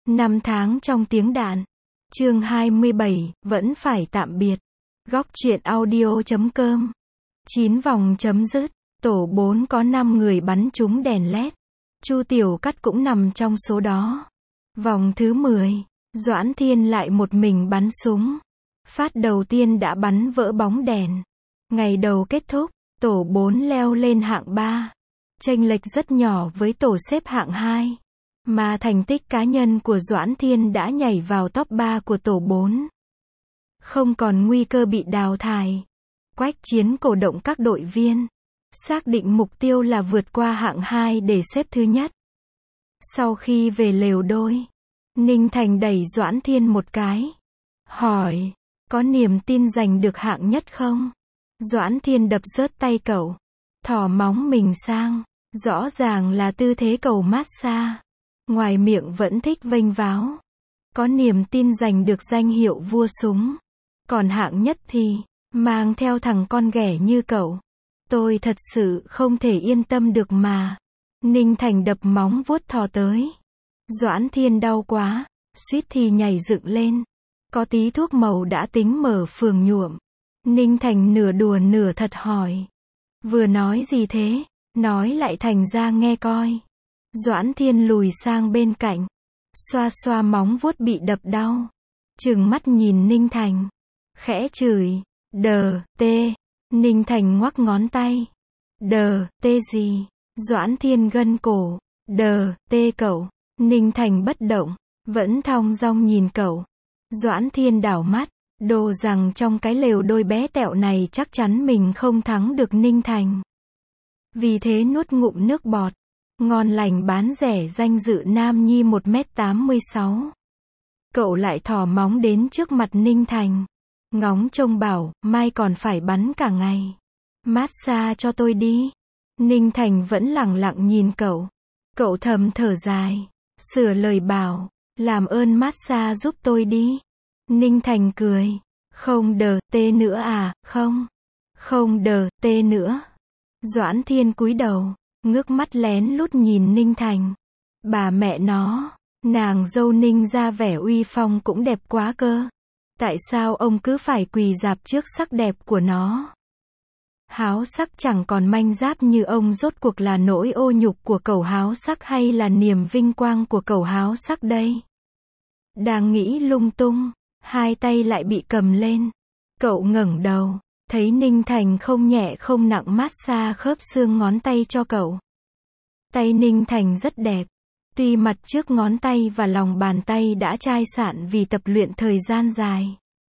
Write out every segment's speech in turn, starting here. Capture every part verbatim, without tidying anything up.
Năm tháng trong tiếng đạn. Chương hai mươi bảy, vẫn phải tạm biệt. Góc truyện audio chấm com. chín vòng chấm dứt. Tổ bốn có năm người bắn trúng đèn led. Chu Tiểu Cắt cũng nằm trong số đó. Vòng thứ mười, Doãn Thiên lại một mình bắn súng. Phát đầu tiên đã bắn vỡ bóng đèn. Ngày đầu kết thúc, tổ bốn leo lên hạng ba. Chênh lệch rất nhỏ với tổ xếp hạng hai. Mà thành tích cá nhân của Doãn Thiên đã nhảy vào top ba của tổ bốn. Không còn nguy cơ bị đào thải. Quách Chiến cổ động các đội viên. Xác định mục tiêu là vượt qua hạng hai để xếp thứ nhất. Sau khi về lều đôi, Ninh Thành đẩy Doãn Thiên một cái. Hỏi, có niềm tin giành được hạng nhất không? Doãn Thiên đập rớt tay cậu. Thò móng mình sang. Rõ ràng là tư thế cầu massage. Ngoài miệng vẫn thích vênh váo. Có niềm tin giành được danh hiệu vua súng. Còn hạng nhất thì, mang theo thằng con ghẻ như cậu. Tôi thật sự không thể yên tâm được mà. Ninh Thành đập móng vuốt thò tới. Doãn Thiên đau quá, suýt thì nhảy dựng lên. Có tí thuốc màu đã tính mở phường nhuộm. Ninh Thành nửa đùa nửa thật hỏi. Vừa nói gì thế? Nói lại thành ra nghe coi. Doãn Thiên lùi sang bên cạnh. Xoa xoa móng vuốt bị đập đau. Trừng mắt nhìn Ninh Thành. Khẽ chửi. Đờ, tê. Ninh Thành ngoắc ngón tay. Đờ, tê gì? Doãn Thiên gân cổ. Đờ, tê cậu. Ninh Thành bất động. Vẫn thong dong nhìn cậu. Doãn Thiên đảo mắt. Đồ rằng trong cái lều đôi bé tẹo này chắc chắn mình không thắng được Ninh Thành. Vì thế nuốt ngụm nước bọt. Ngon lành bán rẻ danh dự nam nhi một mét tám mươi sáu. Cậu lại thò móng đến trước mặt Ninh Thành. Ngóng trông bảo, mai còn phải bắn cả ngày. Massage cho tôi đi. Ninh Thành vẫn lẳng lặng nhìn cậu. Cậu thầm thở dài. Sửa lời bảo, làm ơn massage giúp tôi đi. Ninh Thành cười. Không đờ, tê nữa à, không. Không đờ, tê nữa. Doãn Thiên cúi đầu. Ngước mắt lén lút nhìn Ninh Thành. Bà mẹ nó, nàng dâu Ninh ra vẻ uy phong cũng đẹp quá cơ. Tại sao ông cứ phải quỳ rạp trước sắc đẹp của nó? Háo sắc chẳng còn manh giáp như ông, rốt cuộc là nỗi ô nhục của cẩu háo sắc hay là niềm vinh quang của cẩu háo sắc đây? Đang nghĩ lung tung, hai tay lại bị cầm lên. Cậu ngẩng đầu. Thấy Ninh Thành không nhẹ không nặng massage khớp xương ngón tay cho cậu. Tay Ninh Thành rất đẹp. Tuy mặt trước ngón tay và lòng bàn tay đã chai sạn vì tập luyện thời gian dài.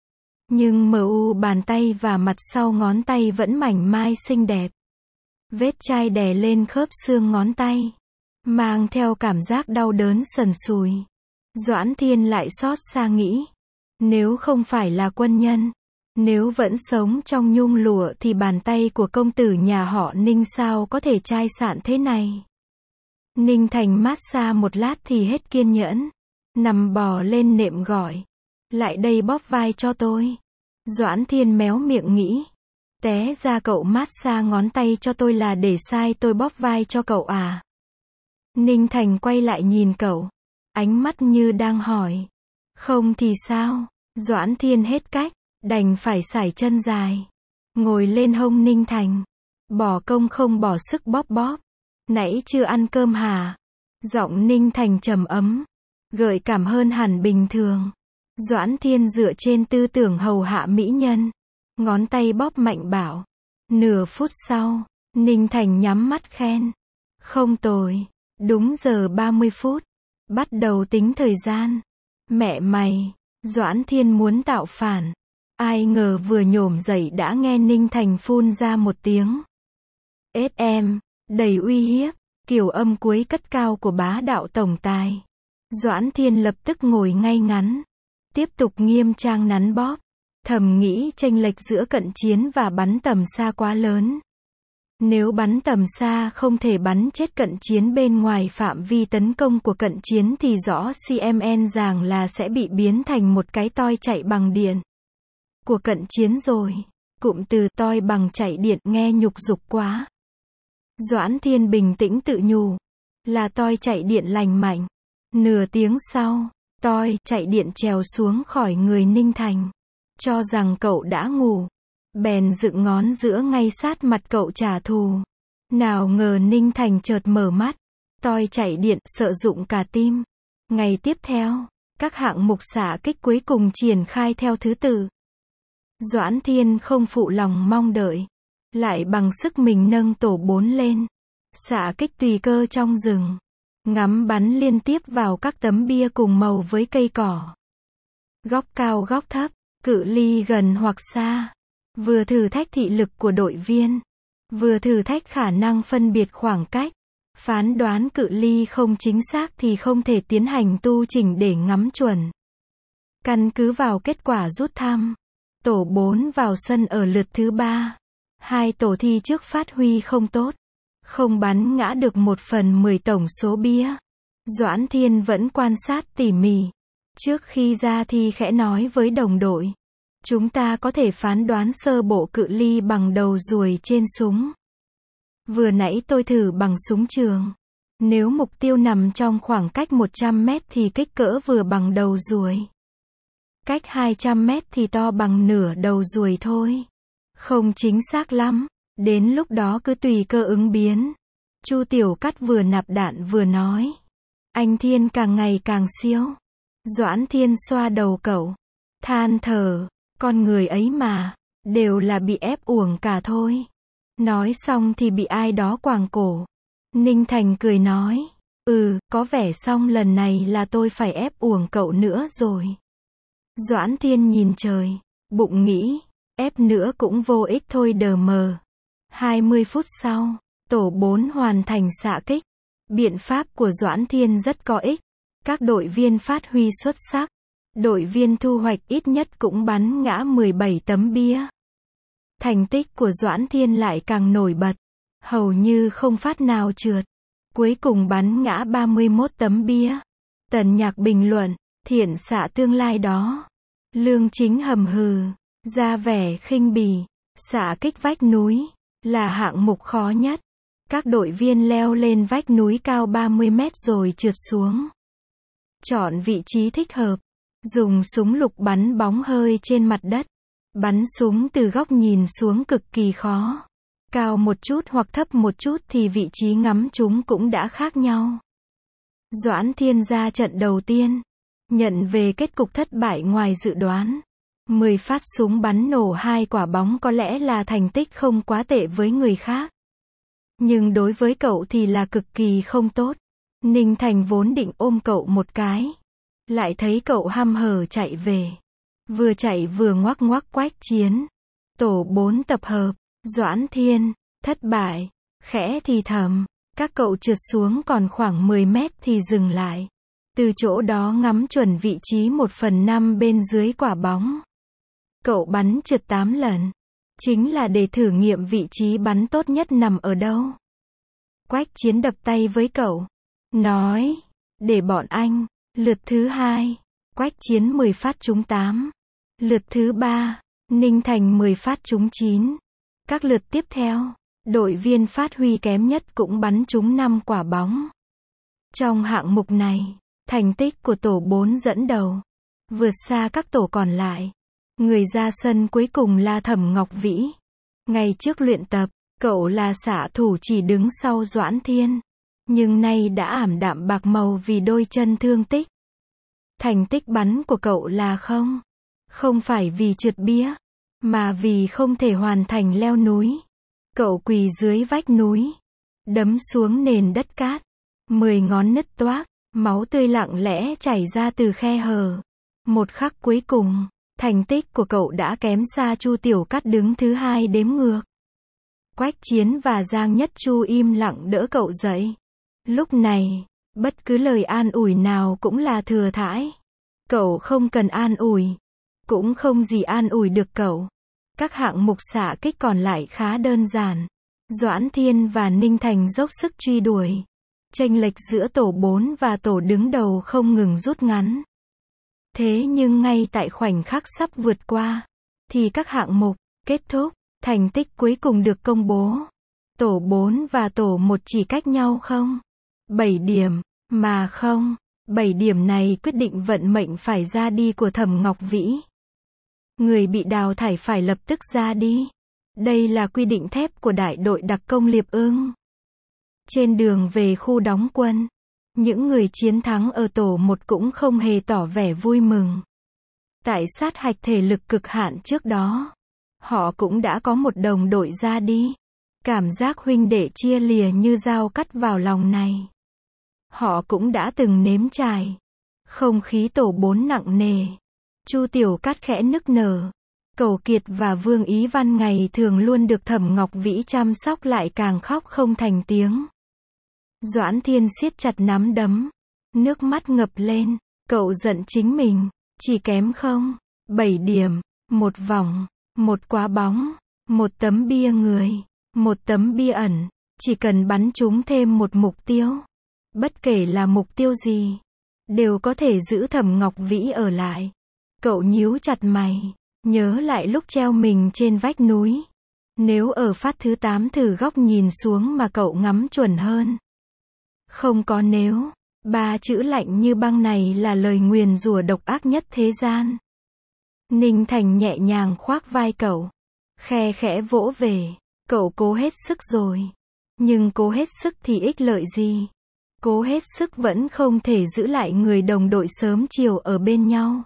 Nhưng mờ u bàn tay và mặt sau ngón tay vẫn mảnh mai xinh đẹp. Vết chai đè lên khớp xương ngón tay. Mang theo cảm giác đau đớn sần sùi. Doãn Thiên lại xót xa nghĩ. Nếu không phải là quân nhân. Nếu vẫn sống trong nhung lụa thì bàn tay của công tử nhà họ Ninh sao có thể chai sạn thế này. Ninh Thành massage một lát thì hết kiên nhẫn. Nằm bò lên nệm gọi. Lại đây bóp vai cho tôi. Doãn Thiên méo miệng nghĩ. Té ra cậu massage ngón tay cho tôi là để sai tôi bóp vai cho cậu à? Ninh Thành quay lại nhìn cậu. Ánh mắt như đang hỏi. Không thì sao? Doãn Thiên hết cách. Đành phải sải chân dài. Ngồi lên hông Ninh Thành. Bỏ công không bỏ sức bóp bóp. Nãy chưa ăn cơm hả? Giọng Ninh Thành trầm ấm. Gợi cảm hơn hẳn bình thường. Doãn Thiên dựa trên tư tưởng hầu hạ mỹ nhân. Ngón tay bóp mạnh bảo. Nửa phút sau, Ninh Thành nhắm mắt khen. Không tồi. Đúng giờ ba mươi phút. Bắt đầu tính thời gian. Mẹ mày. Doãn Thiên muốn tạo phản. Ai ngờ vừa nhổm dậy đã nghe Ninh Thành phun ra một tiếng. Ết em, đầy uy hiếp, kiểu âm cuối cất cao của bá đạo tổng tài. Doãn Thiên lập tức ngồi ngay ngắn. Tiếp tục nghiêm trang nắn bóp. Thầm nghĩ chênh lệch giữa cận chiến và bắn tầm xa quá lớn. Nếu bắn tầm xa không thể bắn chết cận chiến bên ngoài phạm vi tấn công của cận chiến thì rõ xê em en ràng là sẽ bị biến thành một cái toi chạy bằng điện. Của cận chiến rồi. Cụm từ toi bằng chạy điện nghe nhục dục quá. Doãn Thiên bình tĩnh tự nhủ. Là toi chạy điện lành mạnh. Nửa tiếng sau, Toi chạy điện trèo xuống khỏi người Ninh Thành. Cho rằng cậu đã ngủ. Bèn dựng ngón giữa ngay sát mặt cậu trả thù. Nào ngờ Ninh Thành chợt mở mắt. Toi chạy điện, sợ rụng cả tim. Ngày tiếp theo, các hạng mục xạ kích cuối cùng triển khai theo thứ tự. Doãn Thiên không phụ lòng mong đợi. Lại bằng sức mình nâng tổ bốn lên. Xạ kích tùy cơ trong rừng. Ngắm bắn liên tiếp vào các tấm bia cùng màu với cây cỏ. Góc cao góc thấp, cự ly gần hoặc xa. Vừa thử thách thị lực của đội viên. Vừa thử thách khả năng phân biệt khoảng cách. Phán đoán cự ly không chính xác thì không thể tiến hành tu chỉnh để ngắm chuẩn. Căn cứ vào kết quả rút thăm. Tổ bốn vào sân ở lượt thứ ba. Hai tổ thi trước phát huy không tốt. Không bắn ngã được một phần mười tổng số bia. Doãn Thiên vẫn quan sát tỉ mỉ. Trước khi ra thi khẽ nói với đồng đội. Chúng ta có thể phán đoán sơ bộ cự ly bằng đầu ruồi trên súng. Vừa nãy tôi thử bằng súng trường. Nếu mục tiêu nằm trong khoảng cách một trăm mét thì kích cỡ vừa bằng đầu ruồi. Cách hai trăm mét thì to bằng nửa đầu ruồi thôi. Không chính xác lắm. Đến lúc đó cứ tùy cơ ứng biến. Chu Tiểu Cắt vừa nạp đạn vừa nói. Anh Thiên càng ngày càng siêu. Doãn Thiên xoa đầu cậu. Than thở. Con người ấy mà. Đều là bị ép uổng cả thôi. Nói xong thì bị ai đó quàng cổ. Ninh Thành cười nói. Ừ, có vẻ xong lần này là tôi phải ép uổng cậu nữa rồi. Doãn Thiên nhìn trời. Bụng nghĩ. Ép nữa cũng vô ích thôi đờ mờ. hai mươi phút sau, tổ bốn hoàn thành xạ kích. Biện pháp của Doãn Thiên rất có ích. Các đội viên phát huy xuất sắc. Đội viên thu hoạch ít nhất cũng bắn ngã mười bảy tấm bia. Thành tích của Doãn Thiên lại càng nổi bật. Hầu như không phát nào trượt. Cuối cùng bắn ngã ba mươi mốt tấm bia. Tần Nhạc bình luận, thiện xạ tương lai đó. Lương Chính hầm hừ, ra vẻ khinh bỉ. Xạ kích vách núi là hạng mục khó nhất. Các đội viên leo lên vách núi cao ba mươi mét rồi trượt xuống. Chọn vị trí thích hợp. Dùng súng lục bắn bóng hơi trên mặt đất. Bắn súng từ góc nhìn xuống cực kỳ khó. Cao một chút hoặc thấp một chút thì vị trí ngắm chúng cũng đã khác nhau. Doãn Thiên ra trận đầu tiên. Nhận về kết cục thất bại ngoài dự đoán. mười phát súng bắn nổ hai quả bóng có lẽ là thành tích không quá tệ với người khác. Nhưng đối với cậu thì là cực kỳ không tốt. Ninh Thành vốn định ôm cậu một cái. Lại thấy cậu hăm hở chạy về. Vừa chạy vừa ngoắc ngoắc Quách Chiến. Tổ bốn tập hợp. Doãn Thiên. Thất bại. Khẽ thì thầm. Các cậu trượt xuống còn khoảng mười mét thì dừng lại. Từ chỗ đó ngắm chuẩn vị trí một phần năm bên dưới quả bóng. Cậu bắn trượt tám lần. Chính là để thử nghiệm vị trí bắn tốt nhất nằm ở đâu. Quách Chiến đập tay với cậu. Nói. Để bọn anh. Lượt thứ hai. Quách Chiến mười phát trúng tám. Lượt thứ ba. Ninh Thành mười phát trúng chín. Các lượt tiếp theo. Đội viên phát huy kém nhất cũng bắn trúng năm quả bóng. Trong hạng mục này, thành tích của tổ bốn dẫn đầu. Vượt xa các tổ còn lại. Người ra sân cuối cùng là Thẩm Ngọc Vĩ. Ngày trước luyện tập, cậu là xạ thủ chỉ đứng sau Doãn Thiên. Nhưng nay đã ảm đạm bạc màu vì đôi chân thương tích. Thành tích bắn của cậu là không. Không phải vì trượt bia, mà vì không thể hoàn thành leo núi. Cậu quỳ dưới vách núi. Đấm xuống nền đất cát. Mười ngón nứt toác. Máu tươi lặng lẽ chảy ra từ khe hở. Một khắc cuối cùng, thành tích của cậu đã kém xa Chu Tiểu Cắt đứng thứ hai đếm ngược. Quách Chiến và Giang Nhất Chu im lặng đỡ cậu dậy. Lúc này, bất cứ lời an ủi nào cũng là thừa thãi. Cậu không cần an ủi. Cũng không gì an ủi được cậu. Các hạng mục xạ kích còn lại khá đơn giản. Doãn Thiên và Ninh Thành dốc sức truy đuổi. Chênh lệch giữa tổ bốn và tổ đứng đầu không ngừng rút ngắn. Thế nhưng ngay tại khoảnh khắc sắp vượt qua, thì các hạng mục kết thúc, thành tích cuối cùng được công bố. Tổ bốn và tổ một chỉ cách nhau không? bảy điểm, mà không, bảy điểm này quyết định vận mệnh phải ra đi của Thẩm Ngọc Vĩ. Người bị đào thải phải lập tức ra đi. Đây là quy định thép của đại đội đặc công Liệp Ưng. Trên đường về khu đóng quân, những người chiến thắng ở tổ một cũng không hề tỏ vẻ vui mừng. Tại sát hạch thể lực cực hạn trước đó, họ cũng đã có một đồng đội ra đi. Cảm giác huynh đệ chia lìa như dao cắt vào lòng này. Họ cũng đã từng nếm trải. Không khí tổ bốn nặng nề. Chu Tiểu Cát khẽ nức nở. Cầu Kiệt và Vương Ý Văn ngày thường luôn được Thẩm Ngọc Vĩ chăm sóc lại càng khóc không thành tiếng. Doãn Thiên siết chặt nắm đấm. Nước mắt ngập lên. Cậu giận chính mình. Chỉ kém không. Bảy điểm. Một vòng. Một quả bóng. Một tấm bia người. Một tấm bia ẩn. Chỉ cần bắn trúng thêm một mục tiêu. Bất kể là mục tiêu gì. Đều có thể giữ Thẩm Ngọc Vĩ ở lại. Cậu nhíu chặt mày. Nhớ lại lúc treo mình trên vách núi. Nếu ở phát thứ tám thử góc nhìn xuống mà cậu ngắm chuẩn hơn. Không có nếu. Ba chữ lạnh như băng này là lời nguyền rủa độc ác nhất thế gian. Ninh Thành nhẹ nhàng khoác vai cậu. Khe khẽ vỗ về. Cậu cố hết sức rồi. Nhưng cố hết sức thì ích lợi gì? Cố hết sức vẫn không thể giữ lại người đồng đội sớm chiều ở bên nhau.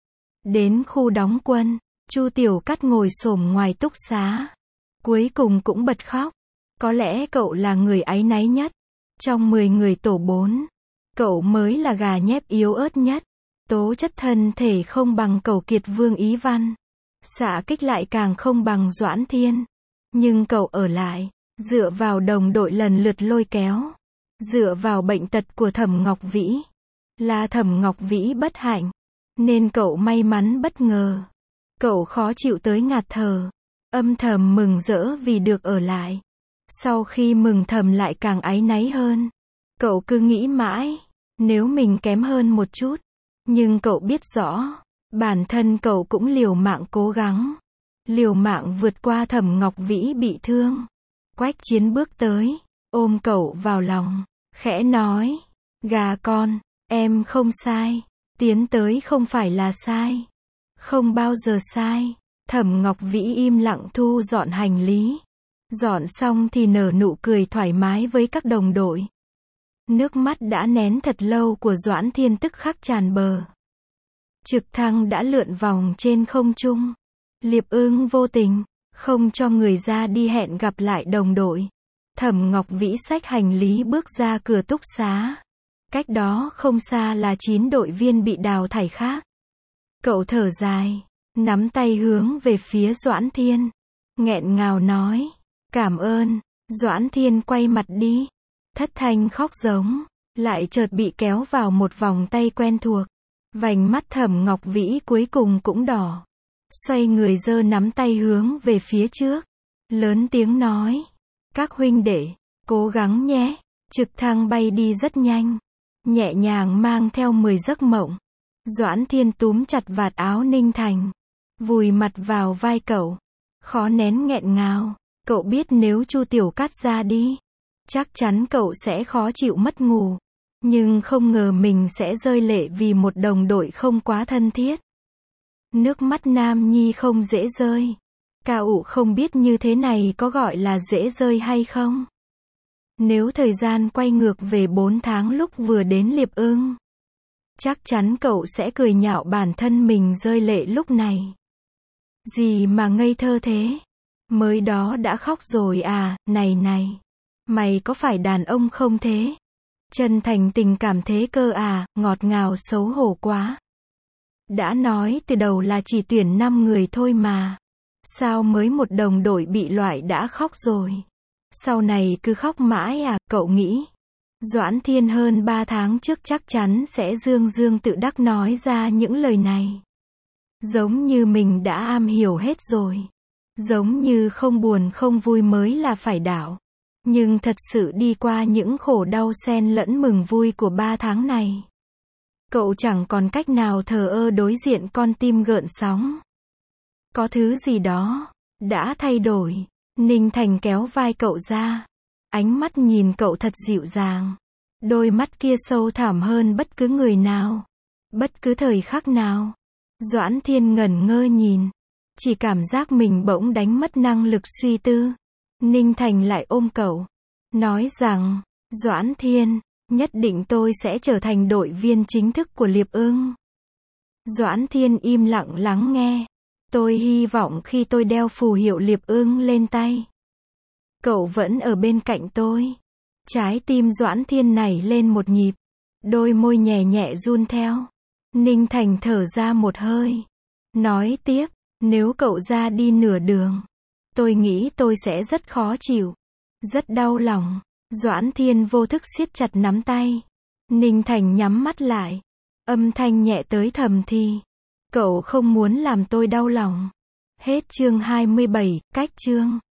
Đến khu đóng quân, Chu Tiểu Cát ngồi xổm ngoài túc xá. Cuối cùng cũng bật khóc. Có lẽ cậu là người áy náy nhất. Trong mười người tổ bốn, cậu mới là gà nhép yếu ớt nhất. Tố chất thân thể không bằng Cầu Kiệt Vương Ý Văn. Xạ kích lại càng không bằng Doãn Thiên. Nhưng cậu ở lại, dựa vào đồng đội lần lượt lôi kéo. Dựa vào bệnh tật của Thẩm Ngọc Vĩ. Là Thẩm Ngọc Vĩ bất hạnh. Nên cậu may mắn bất ngờ. Cậu khó chịu tới ngạt thở. Âm thầm mừng rỡ vì được ở lại. Sau khi mừng thầm lại càng áy náy hơn. Cậu cứ nghĩ mãi, nếu mình kém hơn một chút. Nhưng cậu biết rõ, bản thân cậu cũng liều mạng cố gắng. Liều mạng vượt qua Thẩm Ngọc Vĩ bị thương. Quách Chiến bước tới, ôm cậu vào lòng, khẽ nói, gà con, em không sai. Tiến tới không phải là sai. Không bao giờ sai. Thẩm Ngọc Vĩ im lặng thu dọn hành lý. Dọn xong thì nở nụ cười thoải mái với các đồng đội. Nước mắt đã nén thật lâu của Doãn Thiên tức khắc tràn bờ. Trực thăng đã lượn vòng trên không trung. Liệp Ưng vô tình, không cho người ra đi hẹn gặp lại đồng đội. Thẩm Ngọc Vĩ xách hành lý bước ra cửa túc xá. Cách đó không xa là chín đội viên bị đào thải khác. Cậu thở dài, nắm tay hướng về phía Doãn Thiên. Nghẹn ngào nói, cảm ơn. Doãn Thiên quay mặt đi. Thất thanh khóc giống. Lại chợt bị kéo vào một vòng tay quen thuộc. Vành mắt Thẩm Ngọc Vĩ cuối cùng cũng đỏ. Xoay người giơ nắm tay hướng về phía trước. Lớn tiếng nói, các huynh đệ, cố gắng nhé. Trực thăng bay đi rất nhanh. Nhẹ nhàng mang theo mười giấc mộng. Doãn Thiên túm chặt vạt áo Ninh Thành. Vùi mặt vào vai cậu. Khó nén nghẹn ngào. Cậu biết nếu Chu Tiểu Cát ra đi, chắc chắn cậu sẽ khó chịu mất ngủ. Nhưng không ngờ mình sẽ rơi lệ vì một đồng đội không quá thân thiết. Nước mắt nam nhi không dễ rơi. Cao ủ không biết như thế này có gọi là dễ rơi hay không. Nếu thời gian quay ngược về bốn tháng lúc vừa đến Liệp Ưng, chắc chắn cậu sẽ cười nhạo bản thân mình rơi lệ lúc này. Gì mà ngây thơ thế? Mới đó đã khóc rồi à, này này. Mày có phải đàn ông không thế? Chân thành tình cảm thế cơ à, ngọt ngào xấu hổ quá. Đã nói từ đầu là chỉ tuyển năm người thôi mà. Sao mới một đồng đội bị loại đã khóc rồi? Sau này cứ khóc mãi à, cậu nghĩ. Doãn Thiên hơn ba tháng trước chắc chắn sẽ dương dương tự đắc nói ra những lời này. Giống như mình đã am hiểu hết rồi. Giống như không buồn không vui mới là phải đảo. Nhưng thật sự đi qua những khổ đau xen lẫn mừng vui của ba tháng này. Cậu chẳng còn cách nào thờ ơ đối diện con tim gợn sóng. Có thứ gì đó đã thay đổi. Ninh Thành kéo vai cậu ra. Ánh mắt nhìn cậu thật dịu dàng. Đôi mắt kia sâu thẳm hơn bất cứ người nào. Bất cứ thời khắc nào. Doãn Thiên ngẩn ngơ nhìn. Chỉ cảm giác mình bỗng đánh mất năng lực suy tư. Ninh Thành lại ôm cậu. Nói rằng, Doãn Thiên, nhất định tôi sẽ trở thành đội viên chính thức của Liệp Ưng. Doãn Thiên im lặng lắng nghe. Tôi hy vọng khi tôi đeo phù hiệu Liệp Ưng lên tay, cậu vẫn ở bên cạnh tôi. Trái tim Doãn Thiên nảy lên một nhịp. Đôi môi nhẹ nhẹ run theo. Ninh Thành thở ra một hơi. Nói tiếp, nếu cậu ra đi nửa đường, tôi nghĩ tôi sẽ rất khó chịu. Rất đau lòng. Doãn Thiên vô thức siết chặt nắm tay. Ninh Thành nhắm mắt lại. Âm thanh nhẹ tới thầm thì. Cậu không muốn làm tôi đau lòng. Hết chương hai mươi bảy, cách chương.